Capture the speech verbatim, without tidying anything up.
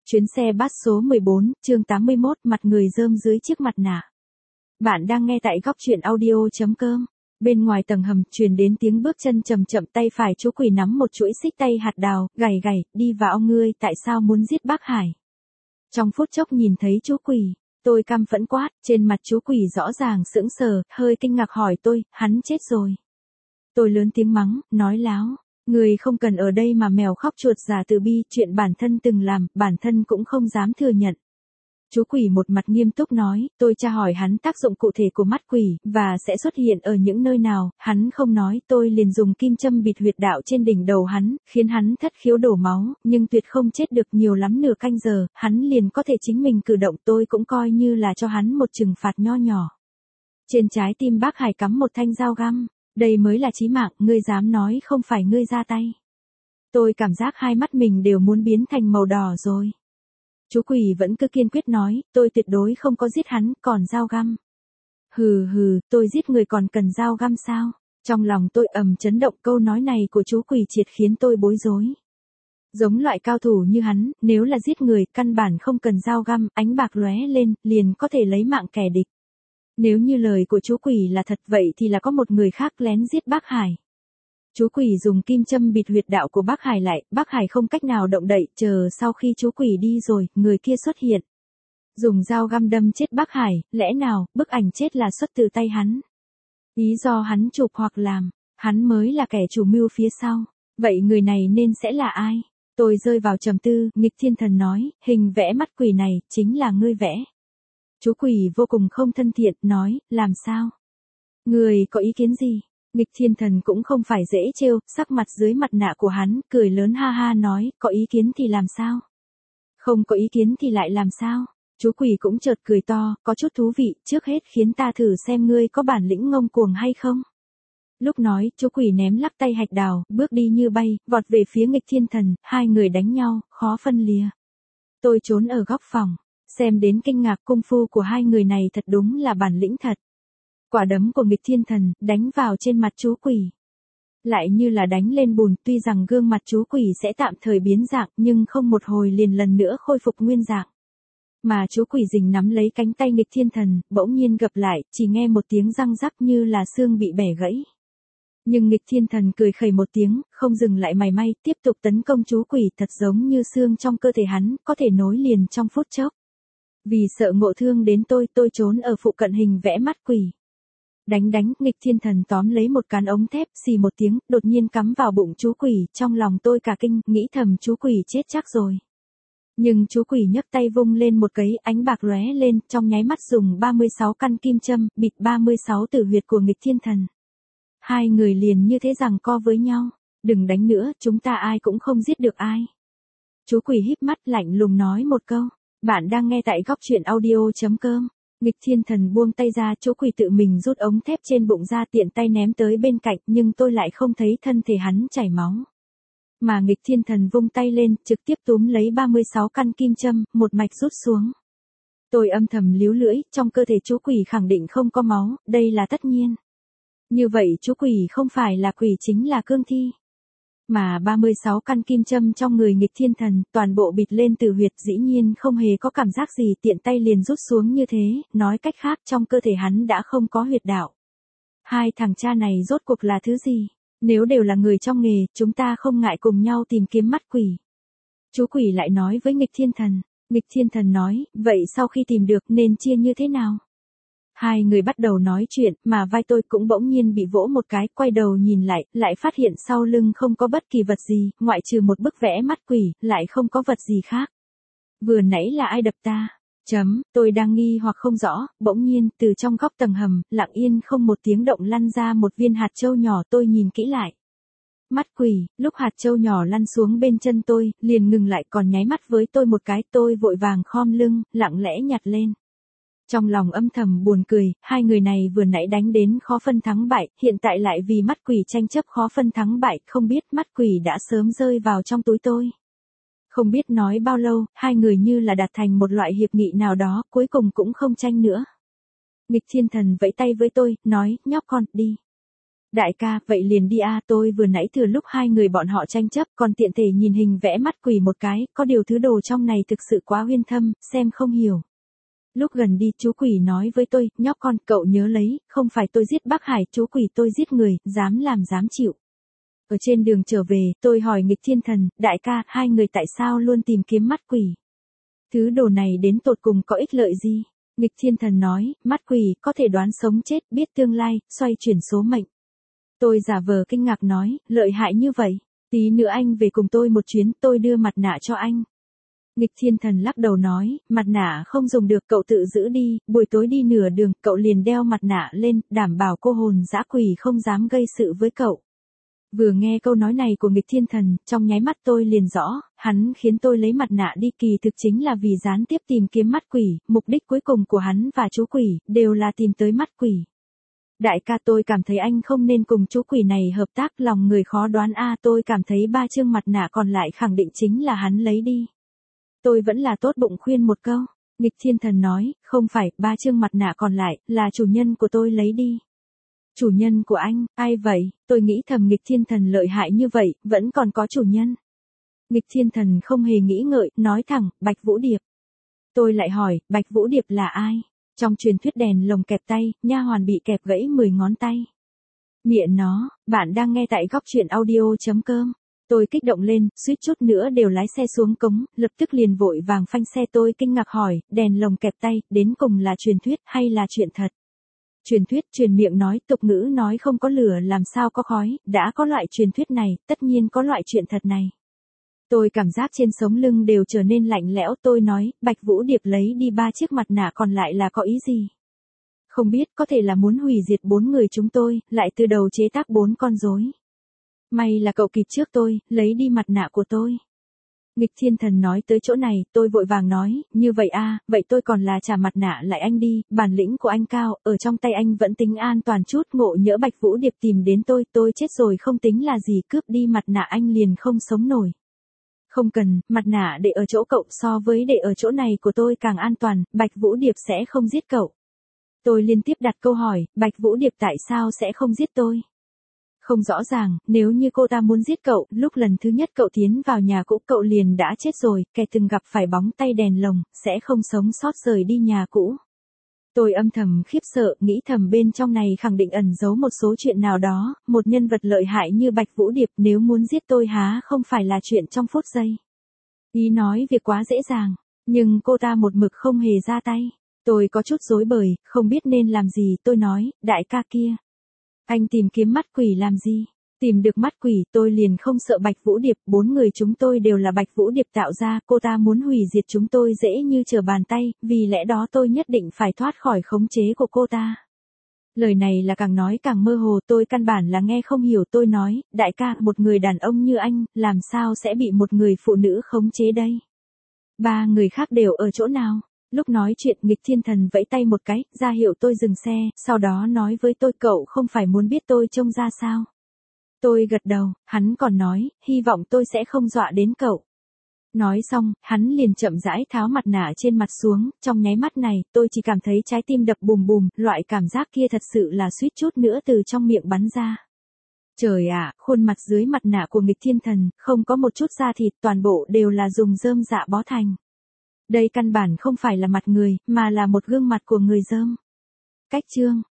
Chuyến xe bus số mười bốn, chương tám mươi mốt, mặt người rơm dưới chiếc mặt nạ. Bạn đang nghe tại góc truyện audio chấm com. Bên ngoài tầng hầm truyền đến tiếng bước chân chậm chậm, tay phải chú Quỷ nắm một chuỗi xích tay hạt đào, gảy gảy, đi vào. Ngươi tại sao muốn giết bác Hải? Trong phút chốc nhìn thấy chú Quỷ, tôi căm phẫn quát, trên mặt chú Quỷ rõ ràng sững sờ, hơi kinh ngạc hỏi tôi, hắn chết rồi. Tôi lớn tiếng mắng, nói láo. Người không cần ở đây mà mèo khóc chuột giả từ bi, chuyện bản thân từng làm, bản thân cũng không dám thừa nhận. Chú Quỷ một mặt nghiêm túc nói, tôi tra hỏi hắn tác dụng cụ thể của mắt quỷ, và sẽ xuất hiện ở những nơi nào, hắn không nói, tôi liền dùng kim châm bịt huyệt đạo trên đỉnh đầu hắn, khiến hắn thất khiếu đổ máu, nhưng tuyệt không chết được, nhiều lắm nửa canh giờ, hắn liền có thể chính mình cử động, tôi cũng coi như là cho hắn một trừng phạt nho nhỏ. Trên trái tim bác Hải cắm một thanh dao găm. Đây mới là chí mạng, ngươi dám nói không phải ngươi ra tay. Tôi cảm giác hai mắt mình đều muốn biến thành màu đỏ rồi. Chú Quỷ vẫn cứ kiên quyết nói, tôi tuyệt đối không có giết hắn, còn dao găm. Hừ hừ, tôi giết người còn cần dao găm sao? Trong lòng tôi ầm chấn động, câu nói này của chú Quỷ triệt khiến tôi bối rối. Giống loại cao thủ như hắn, nếu là giết người, căn bản không cần dao găm, ánh bạc lóe lên, liền có thể lấy mạng kẻ địch. Nếu như lời của chú Quỷ là thật, vậy thì là có một người khác lén giết bác Hải. Chú Quỷ dùng kim châm bịt huyệt đạo của bác Hải lại, bác Hải không cách nào động đậy, chờ sau khi chú Quỷ đi rồi, người kia xuất hiện. Dùng dao găm đâm chết bác Hải, lẽ nào, bức ảnh chết là xuất từ tay hắn? Ý do hắn chụp hoặc làm, hắn mới là kẻ chủ mưu phía sau. Vậy người này nên sẽ là ai? Tôi rơi vào trầm tư, Nghịch Thiên Thần nói, hình vẽ mắt quỷ này, chính là ngươi vẽ. Chú Quỷ vô cùng không thân thiện, nói, làm sao? Người có ý kiến gì? Nghịch Thiên Thần cũng không phải dễ trêu, sắc mặt dưới mặt nạ của hắn, cười lớn ha ha nói, có ý kiến thì làm sao? Không có ý kiến thì lại làm sao? Chú Quỷ cũng chợt cười to, có chút thú vị, trước hết khiến ta thử xem ngươi có bản lĩnh ngông cuồng hay không? Lúc nói, chú Quỷ ném lắc tay hạch đào, bước đi như bay, vọt về phía Nghịch Thiên Thần, hai người đánh nhau, khó phân lìa. Tôi trốn ở góc phòng. Xem đến kinh ngạc, công phu của hai người này thật đúng là bản lĩnh thật. Quả đấm của Nghịch Thiên Thần đánh vào trên mặt chú Quỷ. Lại như là đánh lên bùn, tuy rằng gương mặt chú Quỷ sẽ tạm thời biến dạng, nhưng không một hồi liền lần nữa khôi phục nguyên dạng. Mà chú Quỷ rình nắm lấy cánh tay Nghịch Thiên Thần, bỗng nhiên gập lại, chỉ nghe một tiếng răng rắc như là xương bị bẻ gãy. Nhưng Nghịch Thiên Thần cười khẩy một tiếng, không dừng lại mảy may, tiếp tục tấn công chú Quỷ, thật giống như xương trong cơ thể hắn, có thể nối liền trong phút chốc. Vì sợ ngộ thương đến tôi, tôi trốn ở phụ cận hình vẽ mắt quỷ. Đánh đánh, Nghịch Thiên Thần tóm lấy một cán ống thép, xì một tiếng, đột nhiên cắm vào bụng chú Quỷ, trong lòng tôi cả kinh, nghĩ thầm chú Quỷ chết chắc rồi. Nhưng chú Quỷ nhấc tay vung lên một cái, ánh bạc lóe lên, trong nháy mắt dùng ba mươi sáu căn kim châm, bịt ba mươi sáu tử huyệt của Nghịch Thiên Thần. Hai người liền như thế giằng co với nhau, đừng đánh nữa, chúng ta ai cũng không giết được ai. Chú Quỷ híp mắt lạnh lùng nói một câu. Bạn đang nghe tại góc truyện audio chấm com. Nghịch Thiên Thần buông tay ra, chú Quỷ tự mình rút ống thép trên bụng ra, tiện tay ném tới bên cạnh, nhưng tôi lại không thấy thân thể hắn chảy máu. Mà Nghịch Thiên Thần vung tay lên, trực tiếp túm lấy ba mươi sáu căn kim châm, một mạch rút xuống. Tôi âm thầm líu lưỡi, trong cơ thể chú Quỷ khẳng định không có máu, đây là tất nhiên. Như vậy chú Quỷ không phải là quỷ chính là cương thi. Mà ba mươi sáu căn kim châm trong người Nghịch Thiên Thần, toàn bộ bịt lên tử huyệt, dĩ nhiên không hề có cảm giác gì, tiện tay liền rút xuống như thế, nói cách khác trong cơ thể hắn đã không có huyệt đạo. Hai thằng cha này rốt cuộc là thứ gì? Nếu đều là người trong nghề, chúng ta không ngại cùng nhau tìm kiếm mắt quỷ. Chú Quỷ lại nói với Nghịch Thiên Thần. Nghịch Thiên Thần nói, vậy sau khi tìm được nên chia như thế nào? Hai người bắt đầu nói chuyện, mà vai tôi cũng bỗng nhiên bị vỗ một cái, quay đầu nhìn lại, lại phát hiện sau lưng không có bất kỳ vật gì, ngoại trừ một bức vẽ mắt quỷ, lại không có vật gì khác. Vừa nãy là ai đập ta? Chấm, tôi đang nghi hoặc không rõ, bỗng nhiên, từ trong góc tầng hầm, lặng yên không một tiếng động lăn ra một viên hạt châu nhỏ, tôi nhìn kỹ lại. Mắt quỷ, lúc hạt châu nhỏ lăn xuống bên chân tôi, liền ngừng lại, còn nháy mắt với tôi một cái, tôi vội vàng khom lưng, lặng lẽ nhặt lên. Trong lòng âm thầm buồn cười, hai người này vừa nãy đánh đến khó phân thắng bại, hiện tại lại vì mắt quỷ tranh chấp khó phân thắng bại, không biết mắt quỷ đã sớm rơi vào trong túi tôi. Không biết nói bao lâu, hai người như là đạt thành một loại hiệp nghị nào đó, cuối cùng cũng không tranh nữa. Nghịch Thiên Thần vẫy tay với tôi, nói, nhóc con, đi. Đại ca, vậy liền đi a, tôi vừa nãy thừa lúc hai người bọn họ tranh chấp, còn tiện thể nhìn hình vẽ mắt quỷ một cái, có điều thứ đồ trong này thực sự quá uyên thâm, xem không hiểu. Lúc gần đi, chú quỷ nói với tôi, nhóc con, cậu nhớ lấy, không phải tôi giết bác Hải, chú quỷ tôi giết người, dám làm dám chịu. Ở trên đường trở về, tôi hỏi Nghịch Thiên Thần, đại ca, hai người tại sao luôn tìm kiếm mắt quỷ? Thứ đồ này đến tột cùng có ích lợi gì? Nghịch Thiên Thần nói, mắt quỷ có thể đoán sống chết, biết tương lai, xoay chuyển số mệnh. Tôi giả vờ kinh ngạc nói, lợi hại như vậy, tí nữa anh về cùng tôi một chuyến, tôi đưa mặt nạ cho anh. Nghịch Thiên Thần lắc đầu nói, mặt nạ không dùng được, cậu tự giữ đi, buổi tối đi nửa đường, cậu liền đeo mặt nạ lên, đảm bảo cô hồn dã quỷ không dám gây sự với cậu. Vừa nghe câu nói này của Nghịch Thiên Thần, trong nháy mắt tôi liền rõ, hắn khiến tôi lấy mặt nạ đi kỳ thực chính là vì gián tiếp tìm kiếm mắt quỷ, mục đích cuối cùng của hắn và chú quỷ, đều là tìm tới mắt quỷ. Đại ca, tôi cảm thấy anh không nên cùng chú quỷ này hợp tác, lòng người khó đoán a, tôi cảm thấy ba chương mặt nạ còn lại khẳng định chính là hắn lấy đi. Tôi vẫn là tốt bụng khuyên một câu. Nghịch Thiên Thần nói, không phải, ba chương mặt nạ còn lại, là chủ nhân của tôi lấy đi. Chủ nhân của anh, ai vậy? Tôi nghĩ thầm Nghịch Thiên Thần lợi hại như vậy, vẫn còn có chủ nhân. Nghịch Thiên Thần không hề nghĩ ngợi, nói thẳng, Bạch Vũ Điệp. Tôi lại hỏi, Bạch Vũ Điệp là ai? Trong truyền thuyết đèn lồng kẹp tay, nha hoàn bị kẹp gãy mười ngón tay. Mẹ nó, bạn đang nghe tại góc truyện audio chấm com. Tôi kích động lên, suýt chút nữa đều lái xe xuống cống, lập tức liền vội vàng phanh xe. Tôi kinh ngạc hỏi, đèn lồng kẹp tay, đến cùng là truyền thuyết hay là chuyện thật? Truyền thuyết, truyền miệng nói, tục ngữ nói không có lửa làm sao có khói, đã có loại truyền thuyết này, tất nhiên có loại chuyện thật này. Tôi cảm giác trên sống lưng đều trở nên lạnh lẽo, tôi nói, Bạch Vũ Điệp lấy đi ba chiếc mặt nạ còn lại là có ý gì? Không biết, có thể là muốn hủy diệt bốn người chúng tôi, lại từ đầu chế tác bốn con rối. May là cậu kịp trước tôi, lấy đi mặt nạ của tôi. Nghịch Thiên Thần nói tới chỗ này, tôi vội vàng nói, như vậy a, vậy tôi còn là trả mặt nạ lại anh đi, bản lĩnh của anh cao, ở trong tay anh vẫn tính an toàn chút, ngộ nhỡ Bạch Vũ Điệp tìm đến tôi, tôi chết rồi không tính là gì, cướp đi mặt nạ anh liền không sống nổi. Không cần, mặt nạ để ở chỗ cậu, so với để ở chỗ này của tôi càng an toàn, Bạch Vũ Điệp sẽ không giết cậu. Tôi liên tiếp đặt câu hỏi, Bạch Vũ Điệp tại sao sẽ không giết tôi? Không rõ ràng, nếu như cô ta muốn giết cậu, lúc lần thứ nhất cậu tiến vào nhà cũ cậu liền đã chết rồi, kẻ từng gặp phải bóng tay đèn lồng, sẽ không sống sót rời đi nhà cũ. Tôi âm thầm khiếp sợ, nghĩ thầm bên trong này khẳng định ẩn giấu một số chuyện nào đó, một nhân vật lợi hại như Bạch Vũ Điệp nếu muốn giết tôi há không phải là chuyện trong phút giây. Ý nói việc quá dễ dàng, nhưng cô ta một mực không hề ra tay. Tôi có chút rối bời, không biết nên làm gì, tôi nói, đại ca kia. Anh tìm kiếm mắt quỷ làm gì? Tìm được mắt quỷ, tôi liền không sợ Bạch Vũ Điệp, bốn người chúng tôi đều là Bạch Vũ Điệp tạo ra, cô ta muốn hủy diệt chúng tôi dễ như trở bàn tay, vì lẽ đó tôi nhất định phải thoát khỏi khống chế của cô ta. Lời này là càng nói càng mơ hồ, tôi căn bản là nghe không hiểu, tôi nói, đại ca, một người đàn ông như anh, làm sao sẽ bị một người phụ nữ khống chế đây? Ba người khác đều ở chỗ nào? Lúc nói chuyện, Nghịch Thiên Thần vẫy tay một cái, ra hiệu tôi dừng xe, sau đó nói với tôi, cậu không phải muốn biết tôi trông ra sao? Tôi gật đầu, hắn còn nói, hy vọng tôi sẽ không dọa đến cậu. Nói xong, hắn liền chậm rãi tháo mặt nạ trên mặt xuống, trong nháy mắt này, tôi chỉ cảm thấy trái tim đập bùm bùm, loại cảm giác kia thật sự là suýt chút nữa từ trong miệng bắn ra. Trời ạ, khuôn mặt dưới mặt nạ của Nghịch Thiên Thần, không có một chút da thịt, toàn bộ đều là dùng rơm dạ bó thành. Đây căn bản không phải là mặt người, mà là một gương mặt của người rơm. Cách chương